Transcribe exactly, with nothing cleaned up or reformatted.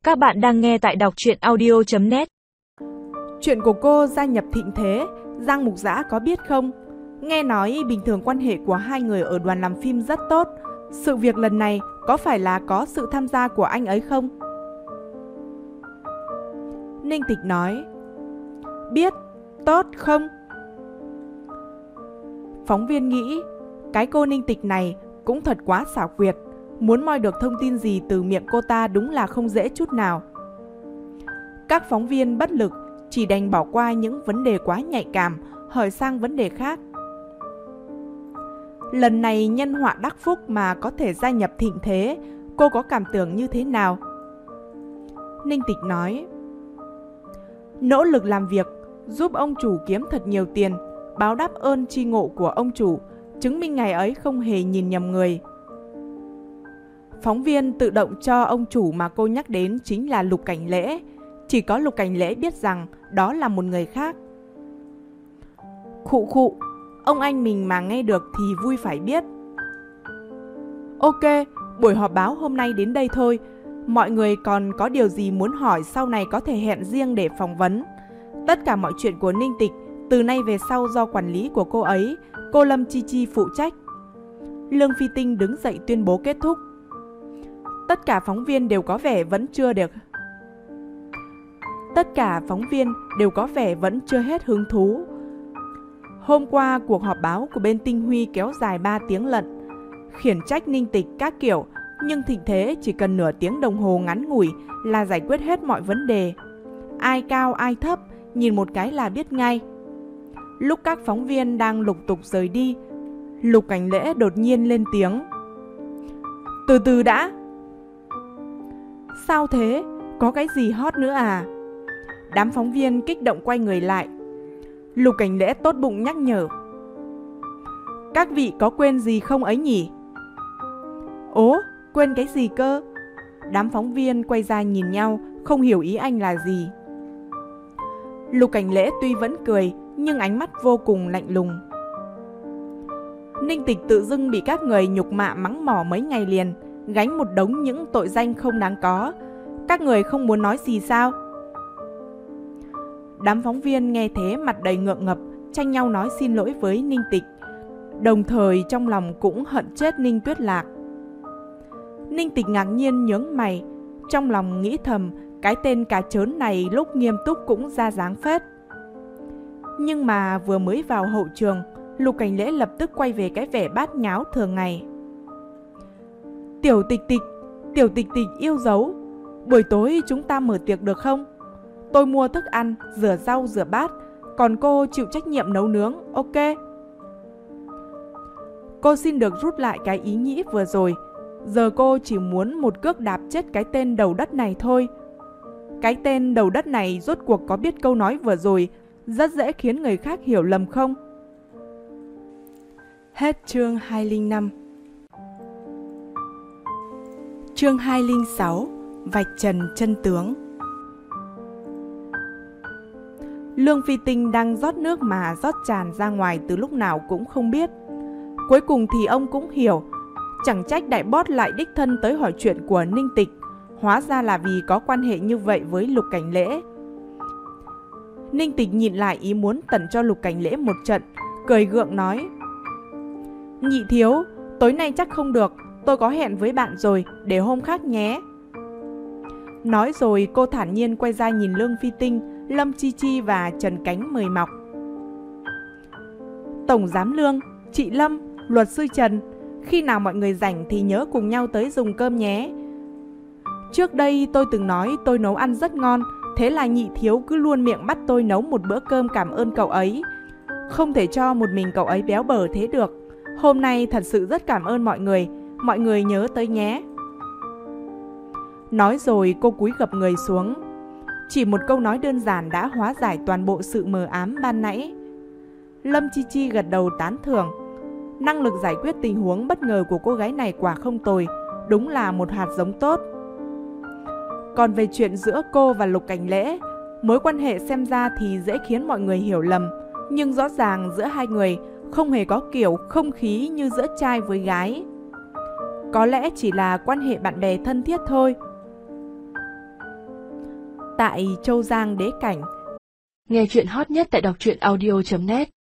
Các bạn đang nghe tại đọc truyện audio chấm net. Chuyện của cô gia nhập Thịnh Thế, Giang Mục Dã có biết không? Nghe nói bình thường quan hệ của hai người ở đoàn làm phim rất tốt. Sự việc lần này có phải là có sự tham gia của anh ấy không? Ninh Tịch nói, biết, tốt không? Phóng viên nghĩ, cái cô Ninh Tịch này cũng thật quá xảo quyệt. Muốn moi được thông tin gì từ miệng cô ta đúng là không dễ chút nào. Các phóng viên bất lực, chỉ đành bỏ qua những vấn đề quá nhạy cảm, hỏi sang vấn đề khác. Lần này nhân họa đắc phúc mà có thể gia nhập Thịnh Thế, cô có cảm tưởng như thế nào? Ninh Tịch nói, nỗ lực làm việc, giúp ông chủ kiếm thật nhiều tiền, báo đáp ơn tri ngộ của ông chủ, chứng minh ngày ấy không hề nhìn nhầm người. Phóng viên tự động cho ông chủ mà cô nhắc đến chính là Lục Cảnh Lễ. Chỉ có Lục Cảnh Lễ biết rằng đó là một người khác. Khụ khụ, ông anh mình mà nghe được thì vui phải biết. Ok, buổi họp báo hôm nay đến đây thôi. Mọi người còn có điều gì muốn hỏi sau này có thể hẹn riêng để phỏng vấn. Tất cả mọi chuyện của Ninh Tịch từ nay về sau do quản lý của cô ấy, cô Lâm Chi Chi phụ trách. Lương Phi Tinh đứng dậy tuyên bố kết thúc. Tất cả phóng viên đều có vẻ vẫn chưa được. Tất cả phóng viên đều có vẻ vẫn chưa hết hứng thú. Hôm qua cuộc họp báo của bên Tinh Huy kéo dài ba tiếng lận, khiển trách Ninh Tịch các kiểu, nhưng Thịnh Thế chỉ cần nửa tiếng đồng hồ ngắn ngủi là giải quyết hết mọi vấn đề. Ai cao ai thấp, nhìn một cái là biết ngay. Lúc các phóng viên đang lục tục rời đi, Lục Cảnh Lễ đột nhiên lên tiếng. Từ từ đã. Sao thế? Có cái gì hot nữa à? Đám phóng viên kích động quay người lại. Lục Cảnh Lễ tốt bụng nhắc nhở. Các vị có quên gì không ấy nhỉ? Ố, quên cái gì cơ? Đám phóng viên quay ra nhìn nhau, không hiểu ý anh là gì. Lục Cảnh Lễ tuy vẫn cười, nhưng ánh mắt vô cùng lạnh lùng. Ninh Tịch tự dưng bị các người nhục mạ mắng mỏ mấy ngày liền, gánh một đống những tội danh không đáng có. Các người không muốn nói gì sao? Đám phóng viên nghe thế mặt đầy ngượng ngập, tranh nhau nói xin lỗi với Ninh Tịch. Đồng thời trong lòng cũng hận chết Ninh Tuyết Lạc. Ninh Tịch ngạc nhiên nhướng mày, trong lòng nghĩ thầm cái tên cà chớn này lúc nghiêm túc cũng ra dáng phết. Nhưng mà vừa mới vào hậu trường, Lục Cảnh Lễ lập tức quay về cái vẻ bát nháo thường ngày. Tiểu Tịch Tịch, Tiểu Tịch Tịch yêu dấu, buổi tối chúng ta mở tiệc được không? Tôi mua thức ăn, rửa rau, rửa bát, còn cô chịu trách nhiệm nấu nướng, ok? Cô xin được rút lại cái ý nghĩ vừa rồi. Giờ cô chỉ muốn một cước đạp chết cái tên đầu đất này thôi. Cái tên đầu đất này rốt cuộc có biết câu nói vừa rồi rất dễ khiến người khác hiểu lầm không? Hết chương hai không năm. Chương hai không sáu. Vạch trần chân tướng. Lương Phi Tinh đang rót nước mà rót tràn ra ngoài từ lúc nào cũng không biết. Cuối cùng thì ông cũng hiểu, chẳng trách đại boss lại đích thân tới hỏi chuyện của Ninh Tịch, hóa ra là vì có quan hệ như vậy với Lục Cảnh Lễ. Ninh Tịch nhìn lại ý muốn tẩn cho Lục Cảnh Lễ một trận, cười gượng nói. Nhị thiếu, tối nay chắc không được, tôi có hẹn với bạn rồi, để hôm khác nhé. Nói rồi cô thản nhiên quay ra nhìn Lương Phi Tinh, Lâm Chi Chi và Trần Cánh mời mọc. Tổng giám Lương, chị Lâm, luật sư Trần, khi nào mọi người rảnh thì nhớ cùng nhau tới dùng cơm nhé. Trước đây tôi từng nói tôi nấu ăn rất ngon, thế là nhị thiếu cứ luôn miệng bắt tôi nấu một bữa cơm cảm ơn cậu ấy. Không thể cho một mình cậu ấy béo bở thế được. Hôm nay thật sự rất cảm ơn mọi người, mọi người nhớ tới nhé. Nói rồi cô cúi gập người xuống. Chỉ một câu nói đơn giản đã hóa giải toàn bộ sự mờ ám ban nãy. Lâm Chi Chi gật đầu tán thưởng. Năng lực giải quyết tình huống bất ngờ của cô gái này quả không tồi, đúng là một hạt giống tốt. Còn về chuyện giữa cô và Lục Cảnh Lễ, mối quan hệ xem ra thì dễ khiến mọi người hiểu lầm, nhưng rõ ràng giữa hai người không hề có kiểu không khí như giữa trai với gái. Có lẽ chỉ là quan hệ bạn bè thân thiết thôi. tại Châu Giang Đế Cảnh. Nghe chuyện hot nhất tại đọc truyện audio chấm net.